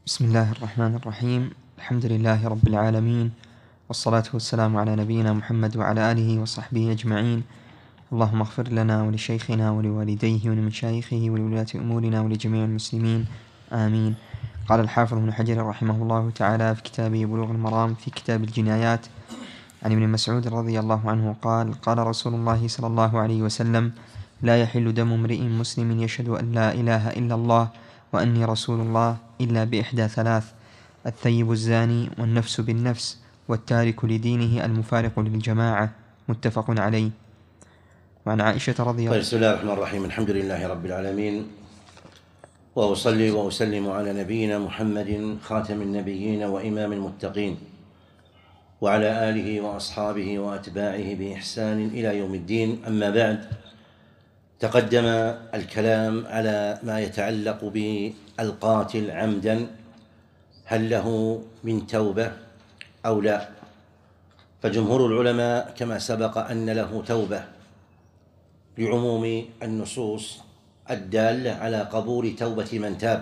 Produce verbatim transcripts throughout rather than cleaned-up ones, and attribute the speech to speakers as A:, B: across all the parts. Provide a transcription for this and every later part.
A: بسم الله الرحمن الرحيم. الحمد لله رب العالمين، والصلاة والسلام على نبينا محمد وعلى آله وصحبه أجمعين. اللهم اغفر لنا ولشيخنا ولوالديه ولمشايخه ولولاة أمورنا ولجميع المسلمين، آمين. قال الحافظ ابن حجر رحمه الله تعالى في كتابه بلوغ المرام في كتاب الجنايات عن ابن مسعود رضي الله عنه قال: قال رسول الله صلى الله عليه وسلم: لا يحل دم امرئ مسلم يشهد أن لا إله إلا الله وأني رسول الله إلا بإحدى ثلاث: الثيب الزاني، والنفس بالنفس، والتارك لدينه المفارق للجماعة. متفق عليه. وعن عائشة رضي الله عنها.
B: بسم الله الرحمن الرحيم. الحمد لله رب العالمين، وأصلي وأسلم على نبينا محمد خاتم النبيين وإمام المتقين، وعلى آله وأصحابه وأتباعه بإحسان إلى يوم الدين. أما بعد، تقدم الكلام على ما يتعلق بالقاتل عمدا، هل له من توبة أو لا؟ فجمهور العلماء كما سبق أن له توبة لعموم النصوص الدالة على قبول توبة من تاب.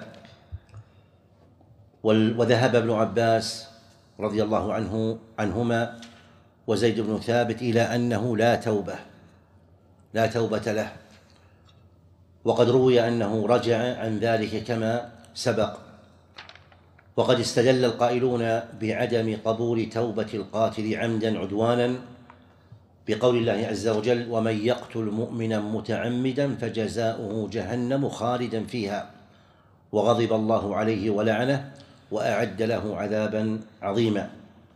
B: وذهب ابن عباس رضي الله عنه عنهما وزيد بن ثابت إلى أنه لا توبة لا توبة له، وقد روي أنه رجع عن ذلك كما سبق. وقد استدل القائلون بعدم قبول توبة القاتل عمدا عدوانا بقول الله عز وجل: ومن يقتل مؤمنا متعمدا فجزاؤه جهنم خالدا فيها وغضب الله عليه ولعنه وأعد له عذابا عظيما.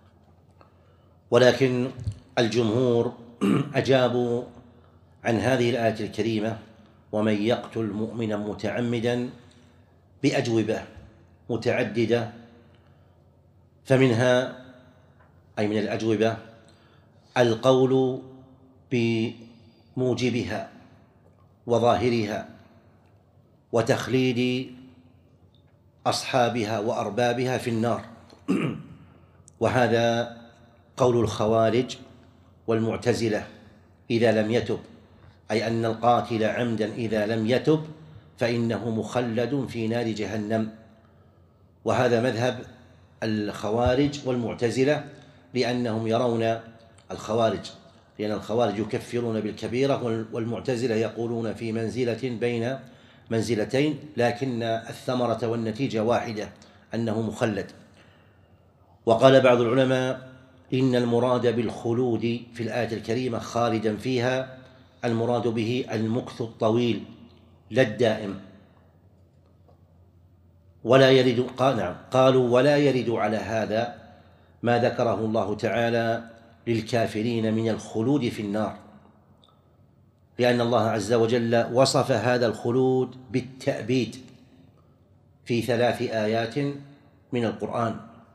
B: ولكن الجمهور أجابوا عن هذه الآية الكريمة ومن يقتل مؤمنا متعمدا بأجوبة متعددة، فمنها أي من الأجوبة القول بموجبها وظاهرها وتخليد أصحابها وأربابها في النار، وهذا قول الخوارج والمعتزلة إذا لم يتب، أي أن القاتل عمدا إذا لم يتب فإنه مخلد في نار جهنم. وهذا مذهب الخوارج والمعتزلة، لأنهم يرون الخوارج لأن الخوارج يكفرون بالكبيرة، والمعتزلة يقولون في منزلة بين منزلتين، لكن الثمرة والنتيجة واحدة، أنه مخلد. وقال بعض العلماء إن المراد بالخلود في الآية الكريمة خالدا فيها المراد به المكث الطويل لا الدائم. ولا يرد قال نعم قالوا ولا يرد على هذا ما ذكره الله تعالى للكافرين من الخلود في النار، لأن الله عز وجل وصف هذا الخلود بالتأبيد في ثلاث آيات من القرآن.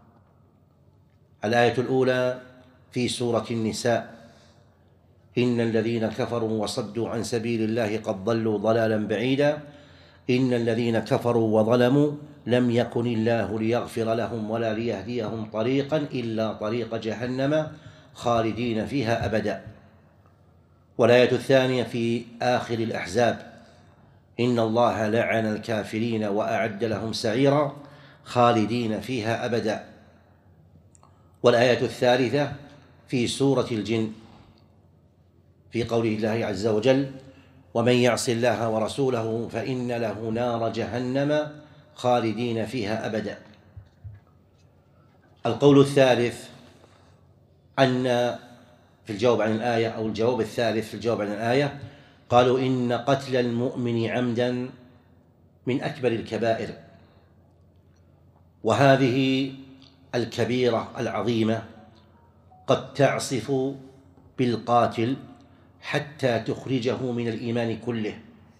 B: الآية الأولى في سورة النساء: إن الذين كفروا وصدوا عن سبيل الله قد ضلوا ضلالا بعيدا إن الذين كفروا وظلموا لم يكن الله ليغفر لهم ولا ليهديهم طريقا إلا طريق جهنم خالدين فيها أبدا. والآية الثانية في آخر الأحزاب: إن الله لعن الكافرين وأعد لهم سعيرا خالدين فيها أبدا. والآية الثالثة في سورة الجن في قول الله عز وجل: ومن يعص الله ورسوله فإن له نار جهنم خالدين فيها أبدا. القول الثالث أن في الجواب عن الآية أو الجواب الثالث في الجواب عن الآية قالوا إن قتل المؤمن عمدا من أكبر الكبائر، وهذه الكبيرة العظيمة قد تعصف بالقاتل حتى تخرجه من الإيمان كله،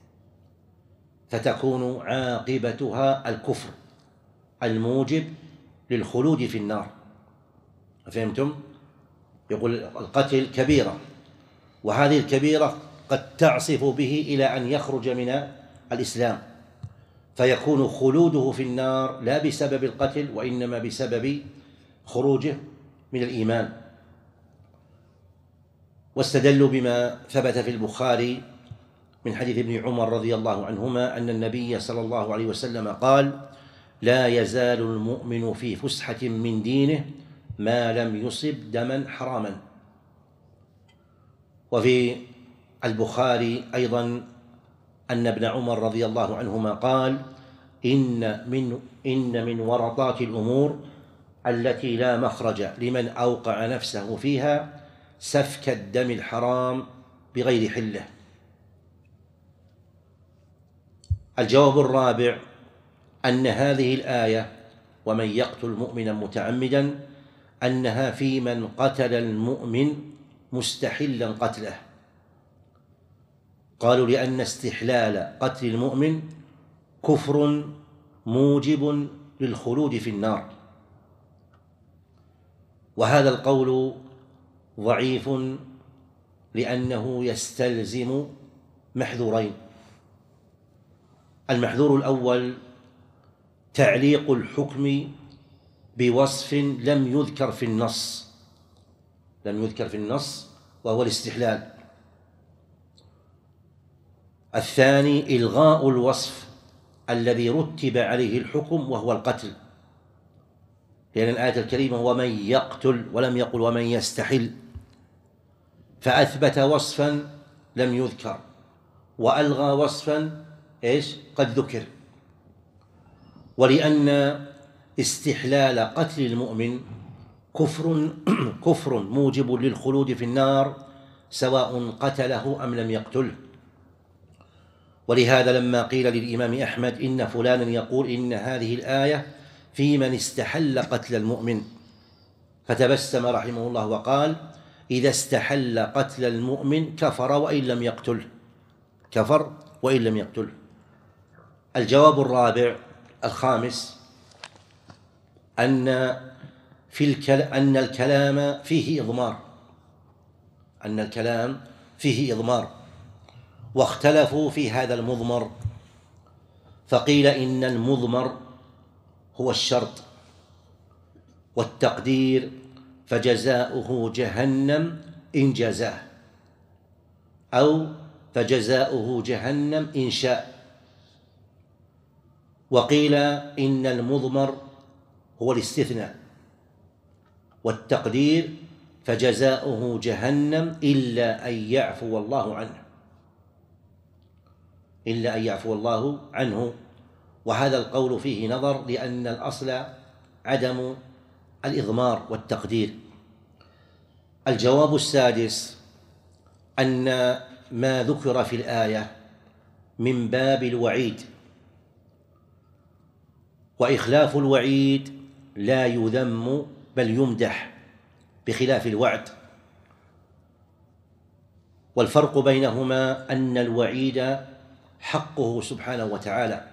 B: فتكون عاقبتها الكفر الموجب للخلود في النار. فهمتم؟ يقول القتل كبيرة، وهذه الكبيرة قد تعصف به إلى أن يخرج من الإسلام، فيكون خلوده في النار لا بسبب القتل وإنما بسبب خروجه من الإيمان. واستدلوا بما ثبت في البخاري من حديث ابن عمر رضي الله عنهما أن النبي صلى الله عليه وسلم قال: لا يزال المؤمن في فسحة من دينه ما لم يصب دما حراما. وفي البخاري أيضا أن ابن عمر رضي الله عنهما قال: إن من, إن من ورطات الأمور التي لا مخرج لمن أوقع نفسه فيها سفك الدم الحرام بغير حله. الجواب الرابع أن هذه الآية ومن يقتل مؤمنا متعمدا أنها في من قتل المؤمن مستحلا قتله. قالوا لأن استحلال قتل المؤمن كفر موجب للخلود في النار، وهذا القول ضعيف لأنه يستلزم محذورين. المحذور الأول تعليق الحكم بوصف لم يذكر في النص لم يذكر في النص وهو الاستحلال. الثاني إلغاء الوصف الذي رتب عليه الحكم وهو القتل، لأن الآية الكريمة ومن يقتل ولم يقل ومن يستحل، فأثبت وصفا لم يذكر وألغى وصفا إيش قد ذكر. ولأن استحلال قتل المؤمن كفر كفر موجب للخلود في النار سواء قتله أم لم يقتله. ولهذا لما قيل للإمام أحمد إن فلانا يقول إن هذه الآية في من استحل قتل المؤمن، فتبسم رحمه الله وقال: إذا استحل قتل المؤمن كفر وإن لم يقتله كفر وإن لم يقتله. الجواب الرابع الخامس أن في الكل... أن الكلام فيه إضمار أن الكلام فيه إضمار واختلفوا في هذا المضمر، فقيل إن المضمر هو الشرط والتقدير فجزاؤه جهنم إن جزاه، أو فجزاؤه جهنم إن شاء. وقيل إن المضمر هو الاستثناء والتقدير فجزاؤه جهنم إلا أن يعفو الله عنه إلا أن يعفو الله عنه. وهذا القول فيه نظر، لأن الأصل عدم الإضمار والتقدير. الجواب السادس أن ما ذكر في الآية من باب الوعيد، وإخلاف الوعيد لا يذم بل يمدح بخلاف الوعد. والفرق بينهما أن الوعيد حقه سبحانه وتعالى،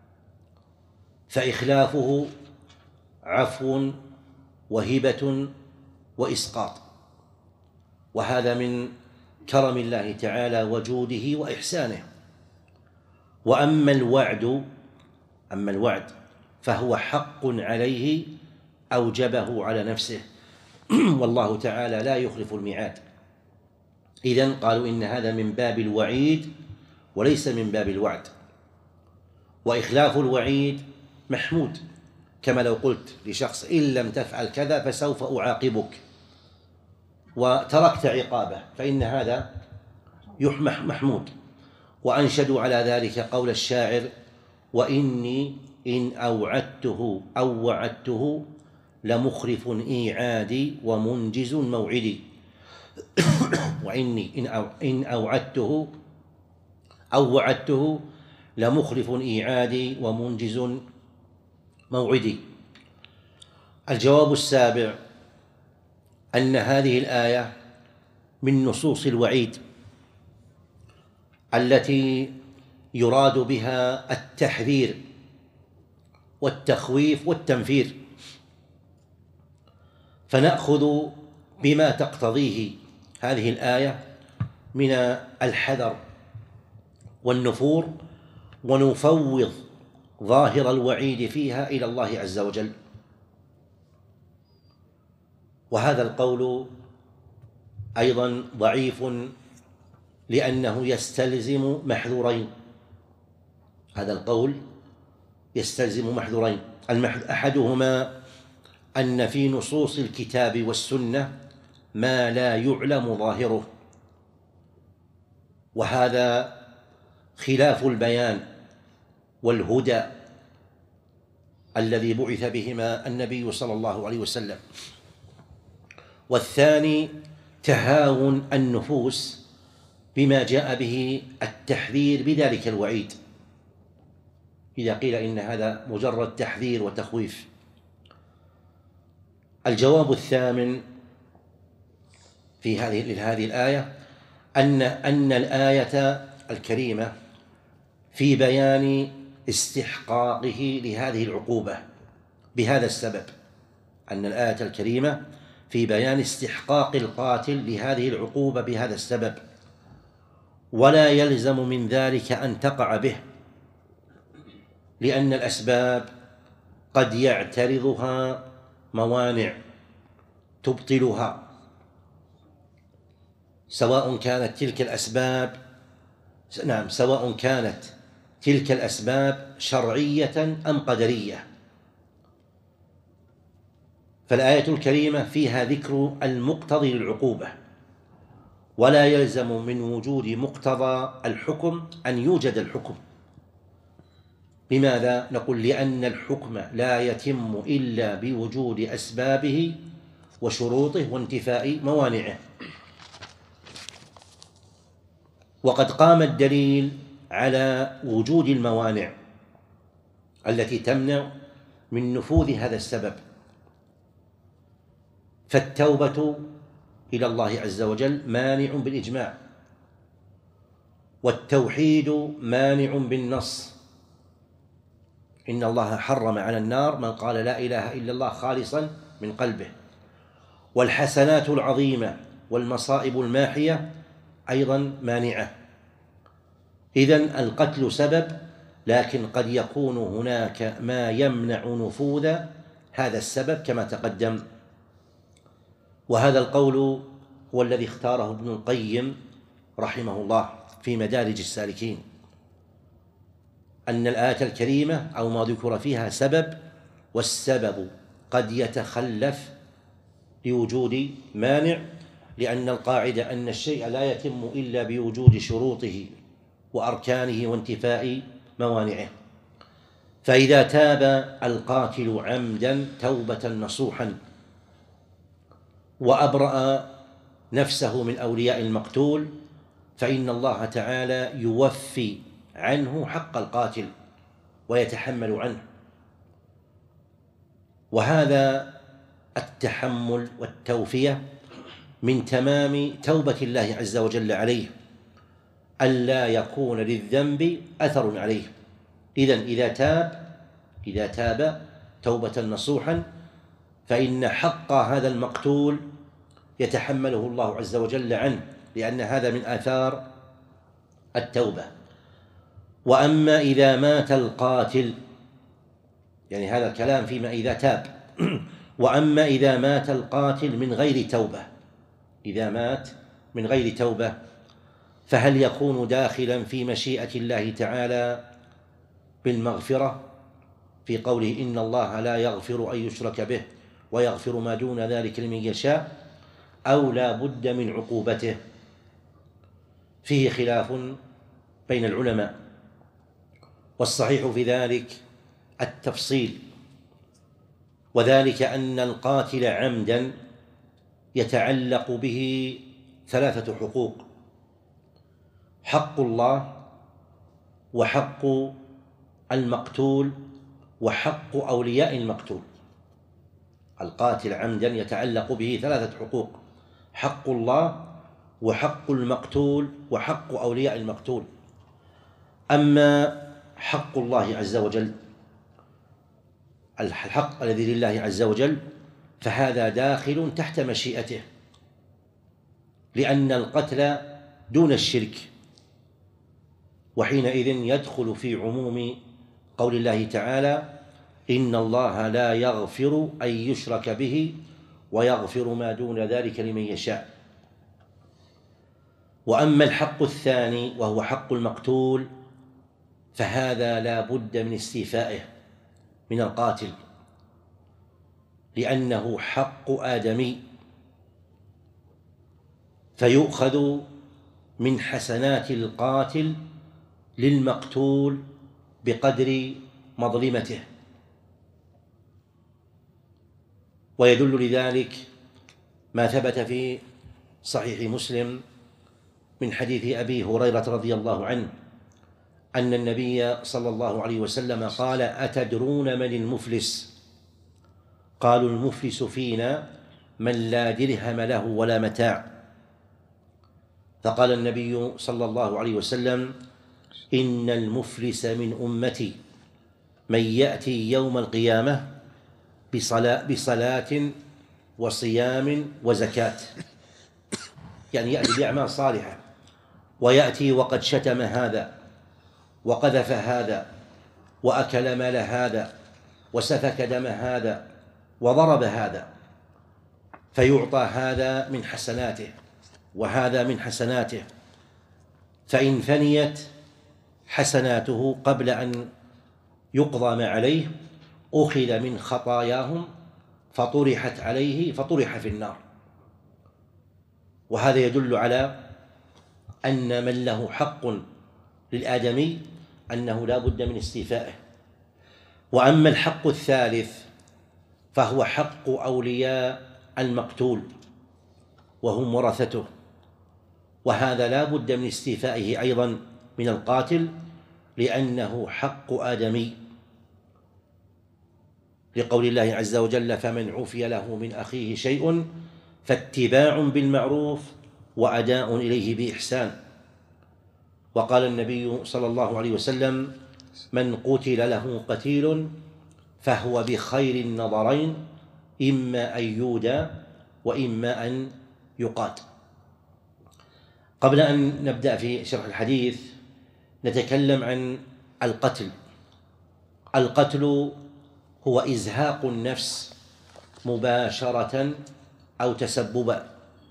B: فإخلافه عفو وهبة وإسقاط، وهذا من كرم الله تعالى وجوده وإحسانه. وأما الوعد أما الوعد فهو حق عليه أوجبه على نفسه والله تعالى لا يخلف الميعاد. إذن قالوا إن هذا من باب الوعيد وليس من باب الوعد. وإخلاف الوعيد محمود، كما لو قلت لشخص إن لم تفعل كذا فسوف أعاقبك وتركت عقابه، فإن هذا محمود. وأنشدوا على ذلك قول الشاعر: وإني إن أوعدته أو وعدته لمخلف إيعادي ومنجز موعدي. وإني إن أوعدته أو وعدته لمخلف إيعادي ومنجز موعدي. الجواب السابع أن هذه الآية من نصوص الوعيد التي يراد بها التحذير والتخويف والتنفير، فنأخذ بما تقتضيه هذه الآية من الحذر والنفور، ونفوض ظاهر الوعيد فيها إلى الله عز وجل. وهذا القول أيضا ضعيف لأنه يستلزم محذورين هذا القول يستلزم محذورين أحدهما أن في نصوص الكتاب والسنة ما لا يعلم ظاهره، وهذا خلاف البيان والهدى الذي بعث بهما النبي صلى الله عليه وسلم. والثاني تهاون النفوس بما جاء به التحذير بذلك الوعيد، إذا قيل إن هذا مجرد تحذير وتخويف. الجواب الثامن في هذه هذه الآية أن أن الآية الكريمة في بيان استحقاقه لهذه العقوبة بهذا السبب، أن الآية الكريمة في بيان استحقاق القاتل لهذه العقوبة بهذا السبب، ولا يلزم من ذلك أن تقع به، لأن الأسباب قد يعترضها موانع تبطلها، سواء كانت تلك الأسباب نعم سواء كانت تلك الأسباب شرعية أم قدرية. فالآية الكريمة فيها ذكر المقتضي للعقوبة، ولا يلزم من وجود مقتضى الحكم أن يوجد الحكم. لماذا؟ نقول لأن الحكم لا يتم إلا بوجود أسبابه وشروطه وانتفاء موانعه. وقد قام الدليل على وجود الموانع التي تمنع من نفوذ هذا السبب، فالتوبة إلى الله عز وجل مانع بالإجماع، والتوحيد مانع بالنص، إن الله حرم على النار من قال لا إله إلا الله خالصا من قلبه، والحسنات العظيمة والمصائب الماحية أيضا مانعة. إذن القتل سبب، لكن قد يكون هناك ما يمنع نفوذ هذا السبب كما تقدم. وهذا القول هو الذي اختاره ابن القيم رحمه الله في مدارج السالكين، أن الآية الكريمة أو ما ذكر فيها سبب، والسبب قد يتخلف لوجود مانع، لأن القاعدة أن الشيء لا يتم إلا بوجود شروطه وأركانه وانتفاء موانعه. فإذا تاب القاتل عمدا توبة نصوحا وأبرأ نفسه من أولياء المقتول، فإن الله تعالى يوفي عنه حق القاتل ويتحمل عنه. وهذا التحمل والتوفية من تمام توبة الله عز وجل عليه، ألا يكون للذنب أثر عليه. إذن إذا تاب إذا تاب توبة نصوحا فإن حق هذا المقتول يتحمله الله عز وجل عنه، لأن هذا من آثار التوبة. وأما إذا مات القاتل، يعني هذا الكلام فيما إذا تاب وأما إذا مات القاتل من غير توبة، إذا مات من غير توبة فهل يكون داخلا في مشيئة الله تعالى بالمغفرة في قوله إن الله لا يغفر أن يشرك به ويغفر ما دون ذلك لمن يشاء، أو لا بد من عقوبته؟ فيه خلاف بين العلماء، والصحيح في ذلك التفصيل، وذلك أن القاتل عمدا يتعلق به ثلاثة حقوق: حق الله، وحق المقتول، وحق أولياء المقتول. القاتل عمدا يتعلق به ثلاثة حقوق: حق الله، وحق المقتول، وحق أولياء المقتول. أما حق الله عز وجل، الحق الذي لله عز وجل، فهذا داخل تحت مشيئته، لأن القتل دون الشرك، وحينئذ يدخل في عموم قول الله تعالى إن الله لا يغفر أن يشرك به ويغفر ما دون ذلك لمن يشاء. وأما الحق الثاني وهو حق المقتول فهذا لا بد من استيفائه، من القاتل، لأنه حق آدمي، فيؤخذ من حسنات القاتل للمقتول بقدر مظلمته. ويدل لذلك ما ثبت في صحيح مسلم من حديث أبي هريرة رضي الله عنه أن النبي صلى الله عليه وسلم قال: أتدرون من المفلس؟ قالوا: المفلس فينا من لا درهم له ولا متاع. فقال النبي صلى الله عليه وسلم: إن المفلس من أمتي من يأتي يوم القيامة بصلاة, بصلاة وصيام وزكاة، يعني يأتي بأعمال صالحة، ويأتي وقد شتم هذا وقذف هذا وأكل مال هذا وسفك دم هذا وضرب هذا، فيعطى هذا من حسناته وهذا من حسناته، فإن فنيت حسناته قبل أن يقضى ما عليه أخذ من خطاياهم فطرحت عليه فطرح في النار. وهذا يدل على أن من له حق للآدمي أنه لا بد من استيفائه. وأما الحق الثالث فهو حق أولياء المقتول وهم ورثته، وهذا لا بد من استيفائه أيضا من القاتل، لأنه حق آدمي، لقول الله عز وجل: فمن عفي له من أخيه شيء فاتباع بالمعروف وأداء إليه بإحسان. وقال النبي صلى الله عليه وسلم: من قتل له قتيل فهو بخير النظرين، إما أن يودى وإما أن يقات. قبل أن نبدأ في شرح الحديث نتكلم عن القتل. القتل هو إزهاق النفس مباشرة أو تسببا.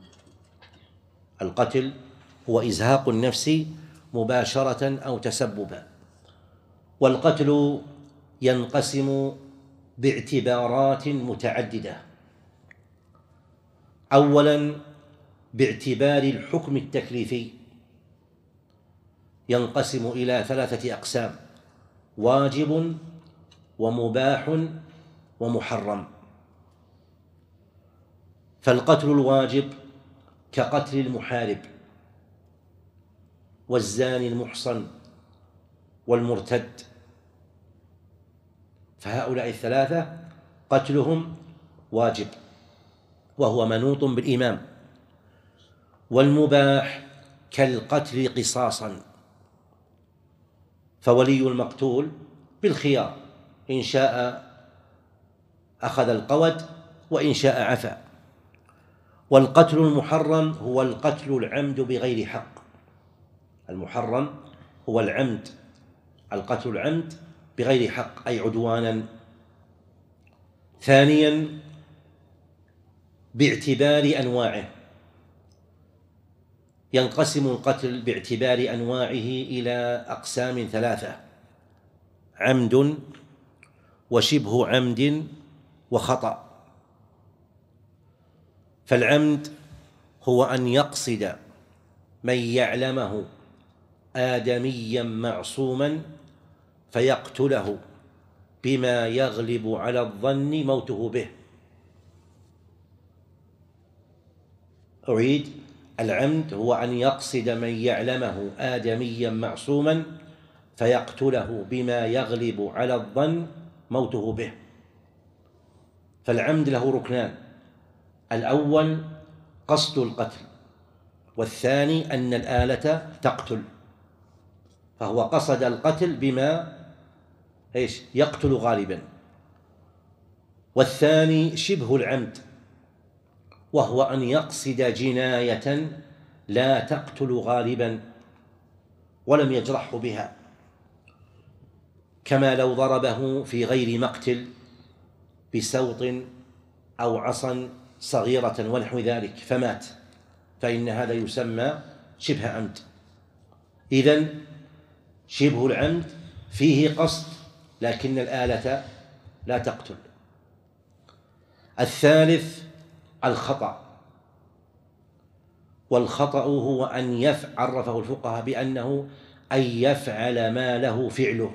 B: القتل هو إزهاق النفس مباشرة أو تسببا. والقتل ينقسم باعتبارات متعددة. أولاً باعتبار الحكم التكليفي ينقسم إلى ثلاثة أقسام: واجب ومباح ومحرم. فالقتل الواجب كقتل المحارب والزاني المحصن والمرتد، فهؤلاء الثلاثة قتلهم واجب وهو منوط بالإمام. والمباح كالقتل قصاصا، فولي المقتول بالخيار، إن شاء أخذ القود وإن شاء عفا. والقتل المحرم هو القتل العمد بغير حق. المحرم هو العمد، القتل العمد بغير حق، أي عدوانا. ثانيا باعتبار أنواعه، ينقسم القتل باعتبار أنواعه إلى أقسام ثلاثة: عمد وشبه عمد وخطأ. فالعمد هو أن يقصد من يعلمه آدميا معصوما فيقتله بما يغلب على الظن موته به. أعيد: العمد هو أن يقصد من يعلمه آدميا معصوما فيقتله بما يغلب على الظن موته به. فالعمد له ركنان: الأول قصد القتل، والثاني أن الآلة تقتل، فهو قصد القتل بما إيش يقتل غالبا. والثاني شبه العمد، وهو أن يقصد جناية لا تقتل غالبا ولم يجرحه بها، كما لو ضربه في غير مقتل بسوط أو عصا صغيرة ونحو ذلك فمات، فإن هذا يسمى شبه عمد. إذن شبه العمد فيه قصد لكن الآلة لا تقتل. الثالث الخطأ، والخطأ هو أن يفعل، عرفه الفقهاء بأنه أن يفعل ما له فعله،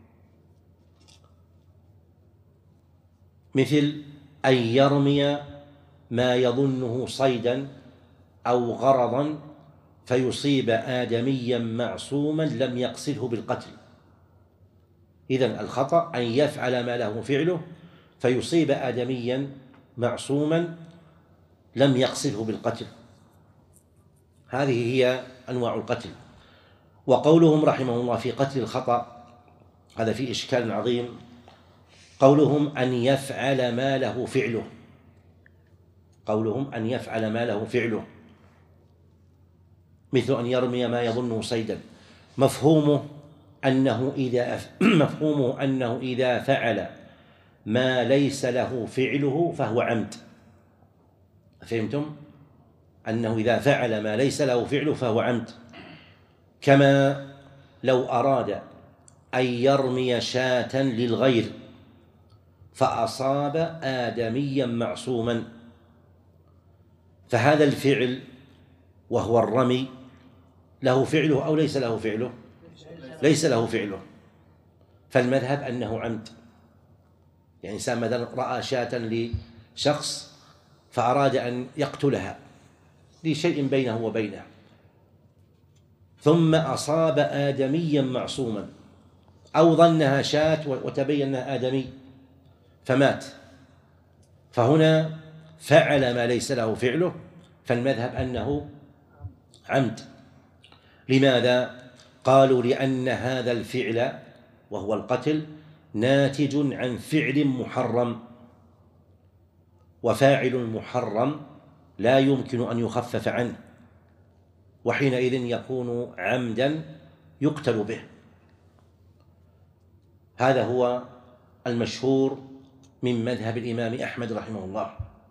B: مثل أن يرمي ما يظنه صيدا أو غرضا فيصيب آدميا معصوما لم يقصده بالقتل. إذن الخطأ أن يفعل ما له فعله فيصيب آدميا معصوما لم يقصده بالقتل. هذه هي أنواع القتل. وقولهم رحمه الله في قتل الخطأ هذا فيه إشكال عظيم، قولهم أن يفعل ما له فعله، قولهم أن يفعل ما له فعله مثل أن يرمي ما يظنه صيدا، مفهومه أنه إذا مفهومه أنه إذا فعل ما ليس له فعله فهو عمد. فهمتم؟ أنه إذا فعل ما ليس له فعله فهو عمد، كما لو أراد أن يرمي شاة للغير فأصاب آدميا معصوما، فهذا الفعل وهو الرمي له فعله أو ليس له فعله؟ ليس له فعله، فالمذهب أنه عمد. يعني إنسان مثلا رأى شاة لشخص فأراد أن يقتلها لشيء بينه وبينه ثم أصاب آدميا معصوما، أو ظنها شاة وتبين أنها آدمي فمات، فهنا فعل ما ليس له فعله، فالمذهب أنه عمد. لماذا؟ قالوا لأن هذا الفعل وهو القتل ناتج عن فعل محرم، وفاعل محرم لا يمكن أن يخفف عنه، وحينئذ يكون عمدا يقتل به. هذا هو المشهور من مذهب الإمام أحمد رحمه الله.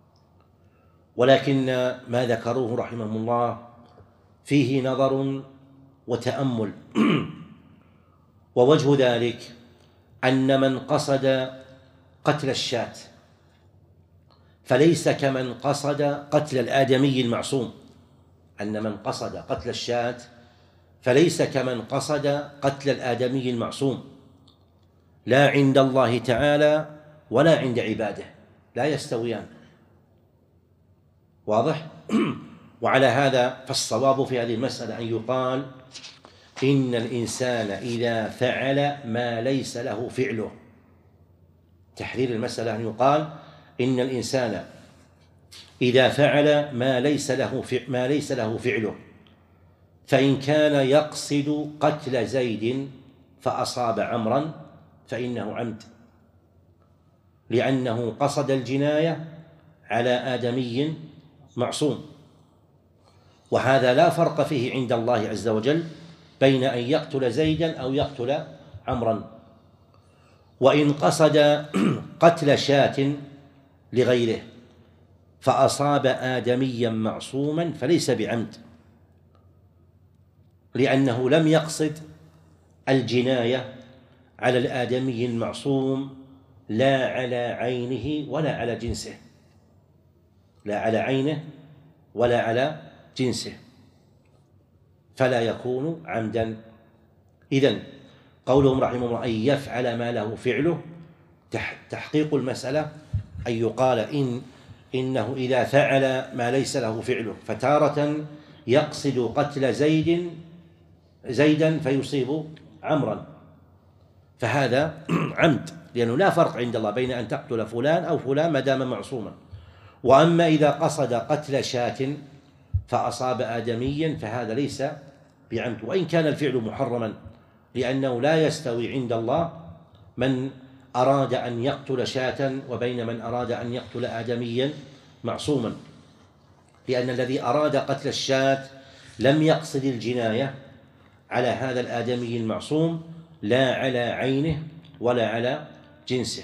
B: ولكن ما ذكروه رحمهم الله فيه نظر وتأمل. ووجه ذلك أن من قصد قتل الشاة فليس كمن قصد قتل الآدمي المعصوم، أن من قصد قتل الشاة فليس كمن قصد قتل الآدمي المعصوم، لا عند الله تعالى ولا عند عباده، لا يستويان. واضح؟ وعلى هذا فالصواب في هذه المسألة أن يقال إن الإنسان إذا فعل ما ليس له فعله، تحرير المسألة أن يقال إن الإنسان إذا فعل ما ليس له ما ليس له فعله، فإن كان يقصد قتل زيد فأصاب عمرا فإنه عمد، لأنه قصد الجناية على آدمي معصوم، وهذا لا فرق فيه عند الله عز وجل بين أن يقتل زيدا أو يقتل عمرا. وإن قصد قتل شاة لغيره فأصاب آدميا معصوما فليس بعمد، لأنه لم يقصد الجناية على الآدمي المعصوم لا على عينه ولا على جنسه، لا على عينه ولا على جنسه، فلا يكون عمدا. إذن قولهم رحمه الله أن يفعل ما له فعله تحقيق المسألة أن يقال إن إنه إذا فعل ما ليس له فعله فتارة يقصد قتل زيد زيدا فيصيب عمرا، فهذا عمد، لأنه لا فرق عند الله بين أن تقتل فلان أو فلان ما دام معصوما. وأما إذا قصد قتل شاة فأصاب آدميا فهذا ليس بعمد، وإن كان الفعل محرما، لأنه لا يستوي عند الله من أراد أن يقتل شاة وبين من أراد أن يقتل آدميا معصوما، لأن الذي أراد قتل الشاة لم يقصد الجناية على هذا الآدمي المعصوم لا على عينه ولا على جنسه.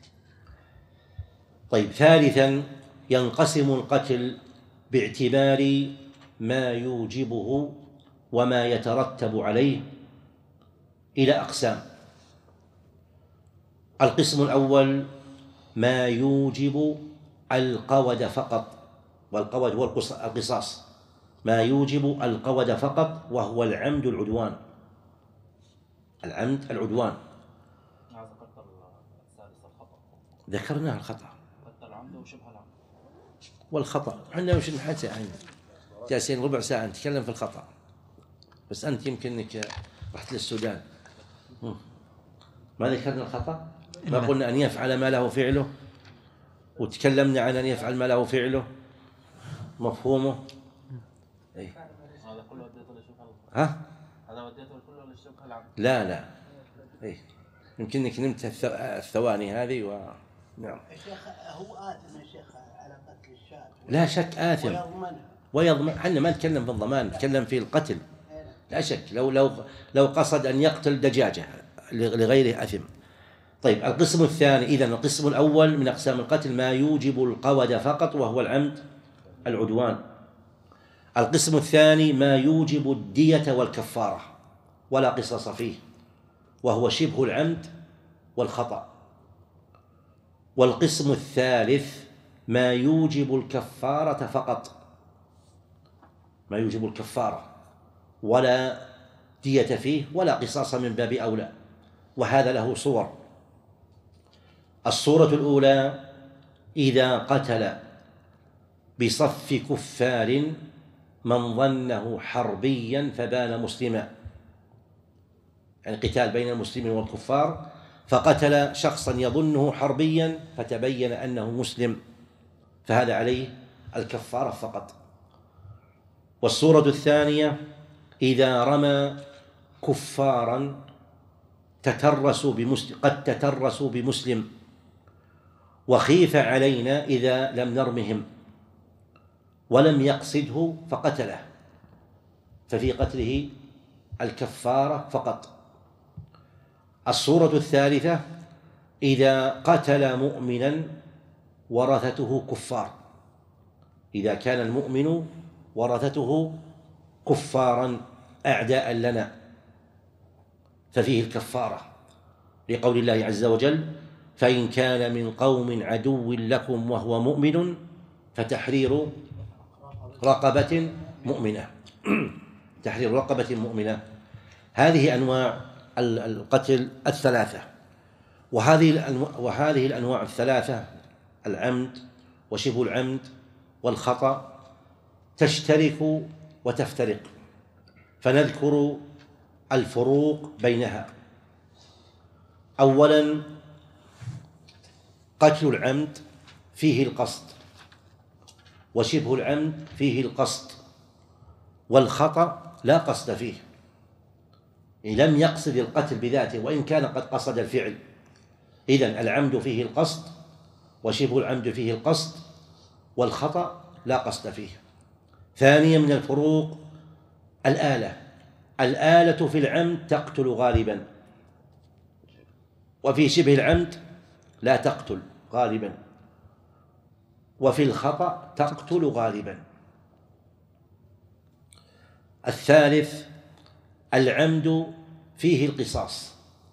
B: طيب، ثالثا ينقسم القتل باعتبار ما يوجبه وما يترتب عليه إلى أقسام. القسم الأول ما يوجب القود فقط، والقود هو القصاص، ما يوجب القود فقط وهو العمد العدوان. العمد العدوان ذكرناه الخطأ والخطأ. احنا مش نحكي عن جالسين ربع ساعة نتكلم في الخطأ، بس أنت يمكن إنك رحت للسودان. ما ذكرنا الخطأ؟ ما قلنا أن يفعل ما له فعله، وتكلمنا عن أن يفعل ما له فعله مفهومه. إيه؟ هذا كله وديته للشبهة. ها؟ هذا وديته كله للشبهة العامة. لا لا. إيه؟ يمكنك نمت الثواني هذه و نعم.
C: يا شيخ هو آثم يا شيخ على قتل الشاة.
B: لا شك آثم. ويضمن. احنا ما نتكلم في الضمان، نتكلم في القتل. لا شك لو لو لو قصد أن يقتل دجاجة لغيره أثم. طيب القسم الثاني، إذن القسم الأول من أقسام القتل ما يوجب القود فقط وهو العمد العدوان. القسم الثاني ما يوجب الدية والكفارة ولا قصاص فيه، وهو شبه العمد والخطأ. والقسم الثالث ما يوجب الكفارة فقط، ما يوجب الكفارة ولا دية فيه ولا قصاص من باب أولى، وهذا له صور. الصورة الأولى إذا قتل بصف كفار من ظنه حربيا فبان مسلما، يعني قتال بين المسلمين والكفار، فقتل شخصا يظنه حربيا فتبين أنه مسلم، فهذا عليه الكفارة فقط. والصورة الثانية إذا رمى كفارا تترسوا بمسلم، قد تترسوا بمسلم وخيف علينا إذا لم نرمهم ولم يقصده فقتله، ففي قتله الكفارة فقط. الصورة الثالثة إذا قتل مؤمنا ورثته كفار، إذا كان المؤمن ورثته كفارا أعداء لنا ففيه الكفارة، لقول الله عز وجل: فإن كان من قوم عدو لكم وهو مؤمن فتحرير رقبة مؤمنة تحرير رقبة مؤمنة. هذه أنواع القتل الثلاثة، وهذه وهذه الأنواع الثلاثة العمد وشبه العمد والخطأ تشترك وتفترق، فنذكر الفروق بينها. أولا قتل العمد فيه القصد، وشبه العمد فيه القصد، والخطأ لا قصد فيه، لم يقصد القتل بذاته وإن كان قد قصد الفعل. إذن العمد فيه القصد وشبه العمد فيه القصد والخطأ لا قصد فيه. ثانيا من الفروق الآلة، الآلة في العمد تقتل غالبا، وفي شبه العمد لا تقتل غالبا، وفي الخطأ تقتل غالبا. الثالث العمد فيه القصاص،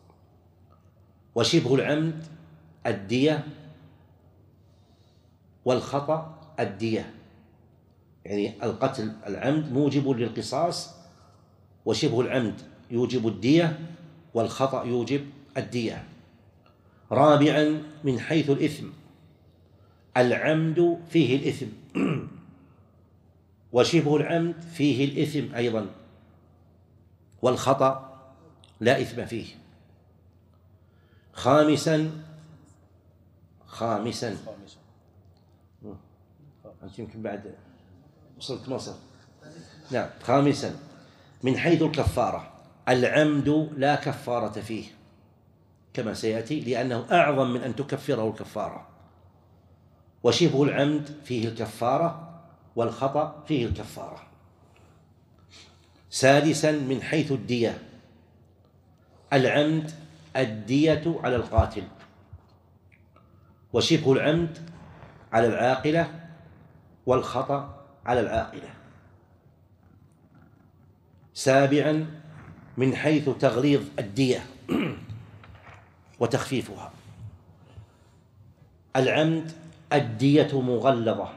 B: وشبه العمد الدية، والخطأ الدية، يعني القتل العمد موجب للقصاص، وشبه العمد يوجب الدية، والخطأ يوجب الدية. رابعا من حيث الإثم العمد فيه الإثم وشبه العمد فيه الإثم أيضا، والخطأ لا إثم فيه. خامسا خامسا أنت يمكن بعد وصلت مصر. نعم. خامسا من حيث الكفارة العمد لا كفارة فيه كما سيأتي، لأنه أعظم من أن تكفره الكفارة، وشبه العمد فيه الكفارة والخطأ فيه الكفارة. سادسا من حيث الدية العمد الدية على القاتل، وشبه العمد على العاقلة، والخطأ على العاقلة. سابعا من حيث تغليظ الدية وتخفيفها العمد الدية مغلظة،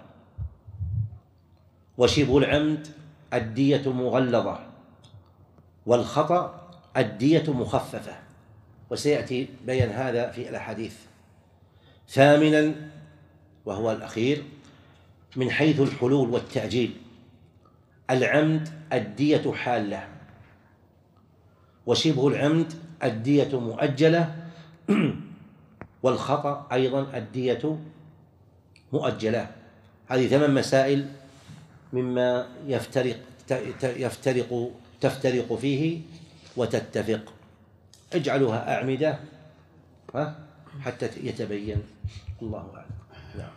B: وشبه العمد الدية مغلظة، والخطأ الدية مخففة، وسيأتي بيان هذا في الأحاديث. ثامنا وهو الأخير من حيث الحلول والتعجيل، العمد الدية حالة، وشبه العمد الدية مؤجلة، والخطأ أيضا الدية مؤجلة. هذه ثمان مسائل مما يفترق يفترق تفترق فيه وتتفق. اجعلوها أعمدة حتى يتبين. الله أعلم. نعم.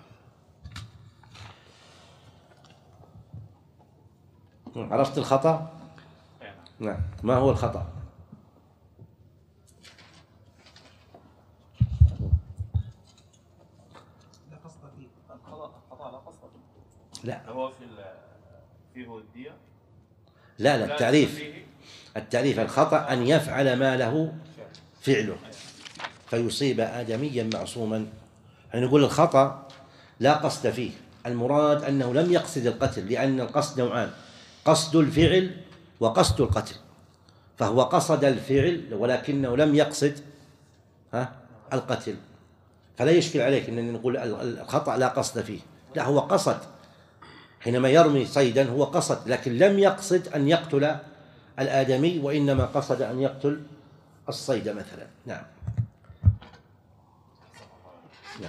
B: عرفت الخطأ؟ نعم. ما هو الخطأ؟
C: لا قصد فيه. الخطأ لا قصد فيه.
B: لا.
D: هو في فيه الدية.
B: لا لا التعريف التعريف الخطأ أن يفعل ما له فعله فيصيب آدميا معصوما. يعني نقول الخطأ لا قصد فيه، المراد أنه لم يقصد القتل، لأن القصد نوعان: قصد الفعل وقصد القتل. فهو قصد الفعل ولكنه لم يقصد ها القتل، فلا يشكل عليك أن نقول الخطأ لا قصد فيه. لا، هو قصد حينما يرمي صيدا، هو قصد لكن لم يقصد أن يقتل الآدمي، وإنما قصد أن يقتل الصيد مثلا. نعم. نعم.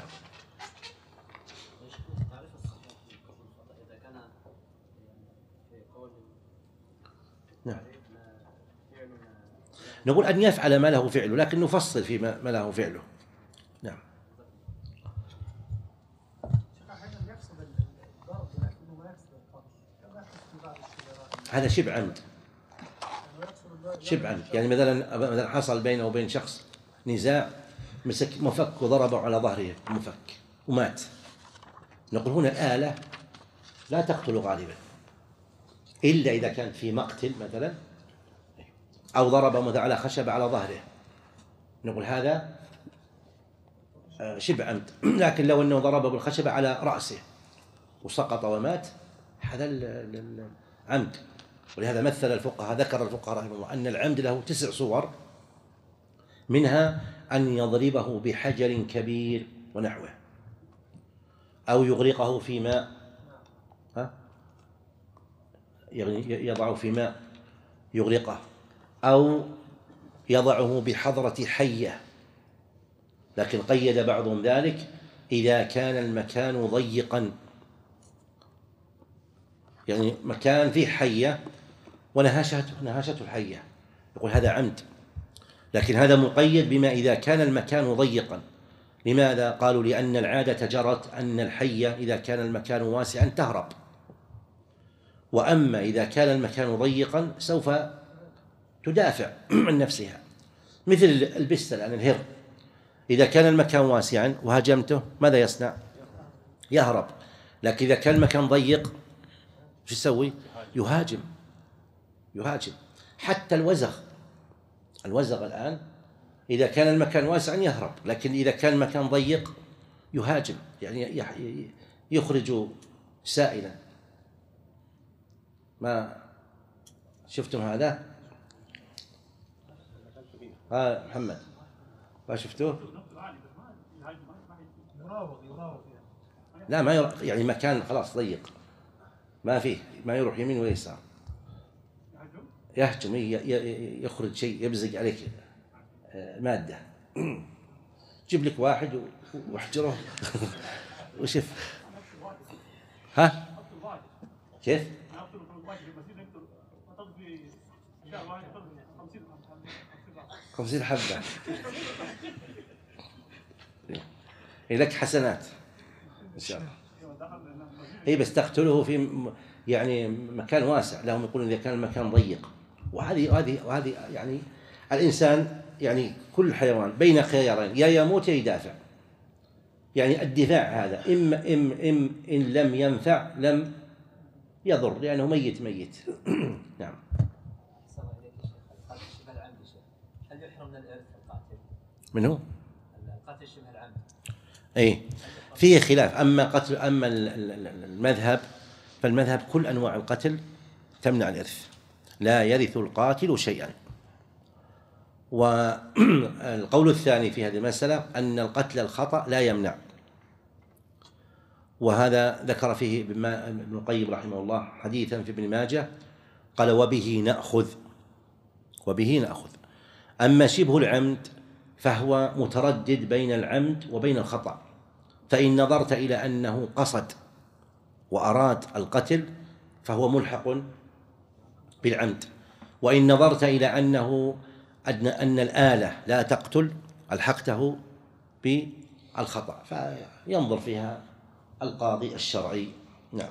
B: نعم. نقول أن يفعل ما له فعله، لكن نفصل فيما ما له فعله. نعم. هذا شبه عمد، شبه عمد. يعني مثلا مثلا حصل بينه وبين شخص نزاع، مسك مفك وضربه على ظهره مفك ومات. نقول هنا الآلة لا تقتل غالبا إلا إذا كان في مقتل مثلا، أو ضرب مثلا على خشبة على ظهره، نقول هذا شبه عمد. لكن لو أنه ضرب بالخشبة على رأسه وسقط ومات، هذا العمد. ولهذا مثل الفقهاء، ذكر الفقهاء رحمه الله أن العمد له تسع صور، منها أن يضربه بحجر كبير ونحوه، أو يغرقه في ماء، ها؟ يضعه في ماء يغرقه، أو يضعه بحضرة حية. لكن قيد بعضهم ذلك إذا كان المكان ضيقا، يعني مكان فيه حية ونهشته نهشته الحية، يقول هذا عمد. لكن هذا مقيد بما إذا كان المكان ضيقا. لماذا؟ قالوا لأن العادة جرت أن الحية إذا كان المكان واسعا تهرب، وأما إذا كان المكان ضيقا سوف تدافع عن نفسها. مثل البست الآن، الهر، إذا كان المكان واسعا وهجمته ماذا يصنع؟ يهرب. لكن إذا كان المكان ضيق شو يسوي؟ يهاجم يهاجم. حتى الوزغ الوزغ الآن إذا كان المكان واسعا يهرب، لكن إذا كان المكان ضيق يهاجم، يعني يخرج سائلا. ما شفتم هذا؟ ها محمد، ما شفتوه؟ لا ما يروح، يعني مكان خلاص ضيق ما فيه، ما يروح يمين ولا يسار، يهجم، يخرج شيء يبزق عليك مادة. جيب لك واحد واحجره وشف. ها كيف؟ خمسين حبة لك حسنات إن شاء الله. إيه بس تقتله في يعني مكان واسع، لهم يقولون إذا كان المكان ضيق. وهذه وهذه وهذه يعني الإنسان، يعني كل حيوان بين خيارين: يا يموت يا يدافع. يعني الدفاع هذا إما إم إم إن لم ينفع لم يضر، لأنه ميت ميت. نعم.
E: هل يحرم من الإرث القاتل؟
B: من هو؟
E: القاتل شبه العمد.
B: إيه فيه خلاف. أما قتل أما المذهب فالمذهب كل أنواع القتل تمنع الإرث، لا يرث القاتل شيئا. والقول الثاني في هذه المسألة أن القتل الخطأ لا يمنع، وهذا ذكر فيه ابن القيم رحمه الله حديثا في ابن ماجه قال وبه نأخذ وبه نأخذ. أما شبه العمد فهو متردد بين العمد وبين الخطأ، فإن نظرت إلى أنه قصد وأراد القتل فهو ملحق بالعمد، وإن نظرت إلى أنه أن الآلة لا تقتل ألحقته بالخطأ، فينظر فيها القاضي الشرعي. نعم.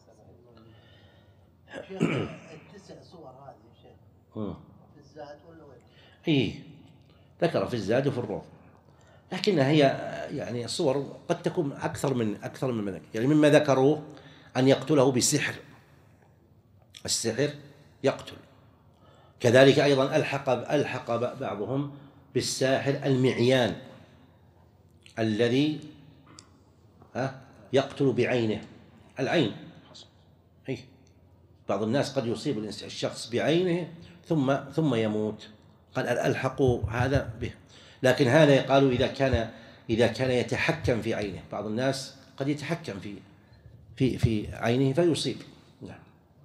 E: التسع صور هذه شيخ في الزاد ولا وين؟
B: إيه ذكر في الزاد وفي الروض، لكنها هي يعني الصور قد تكون أكثر من أكثر من ذلك. يعني مما ذكروه أن يقتله بسحر، السحر يقتل. كذلك أيضا ألحق ألحق بعضهم بالساحر المعيان الذي ها يقتل بعينه، العين. أي بعض الناس قد يصيب الشخص بعينه ثم ثم يموت، قال ألحقوا هذا به. لكن هذا قالوا إذا كان إذا كان يتحكم في عينه، بعض الناس قد يتحكم في في في عينه فيصيب. نعم.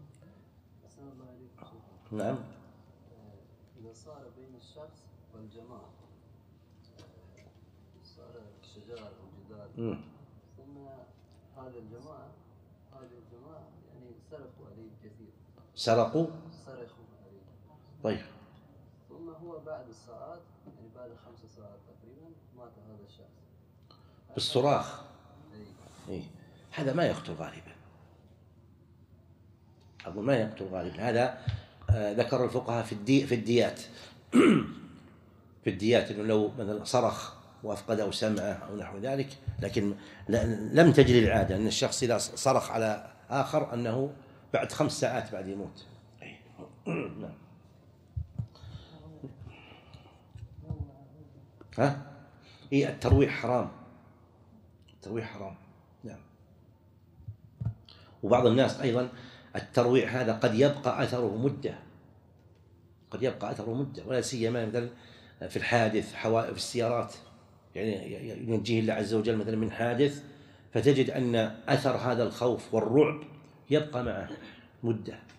B: نعم.
E: إذا صار بين الشخص والجماعة صار شجار أو جدار، ثم هذا الجماعة هذه الجماعة يعني سرقوا عليه كثير،
B: سرقوا
E: سرقوا عليه.
B: طيب.
E: ثم هو بعد الساعات يعني بعد خمس ساعات تقريبا مات هذا الشخص
B: بالصراخ. إيه. هذا ما يقتل غالبا، أقول ما يقتل غالبا. هذا آه ذكر الفقهاء في الدي في الديات في الديات انه لو مثلا صرخ وافقده سمعه او نحو ذلك، لكن لم تجري العاده ان الشخص اذا صرخ على اخر انه بعد خمس ساعات بعد يموت. نعم. ها؟ إيه الترويح حرام، الترويح حرام. نعم. وبعض الناس أيضا الترويح هذا قد يبقى أثره مدة، قد يبقى أثره مدة، ولا سيما مثلا في الحادث، حوادث في السيارات، يعني ينجيه الله عز وجل مثلا من حادث، فتجد أن أثر هذا الخوف والرعب يبقى معه مدة.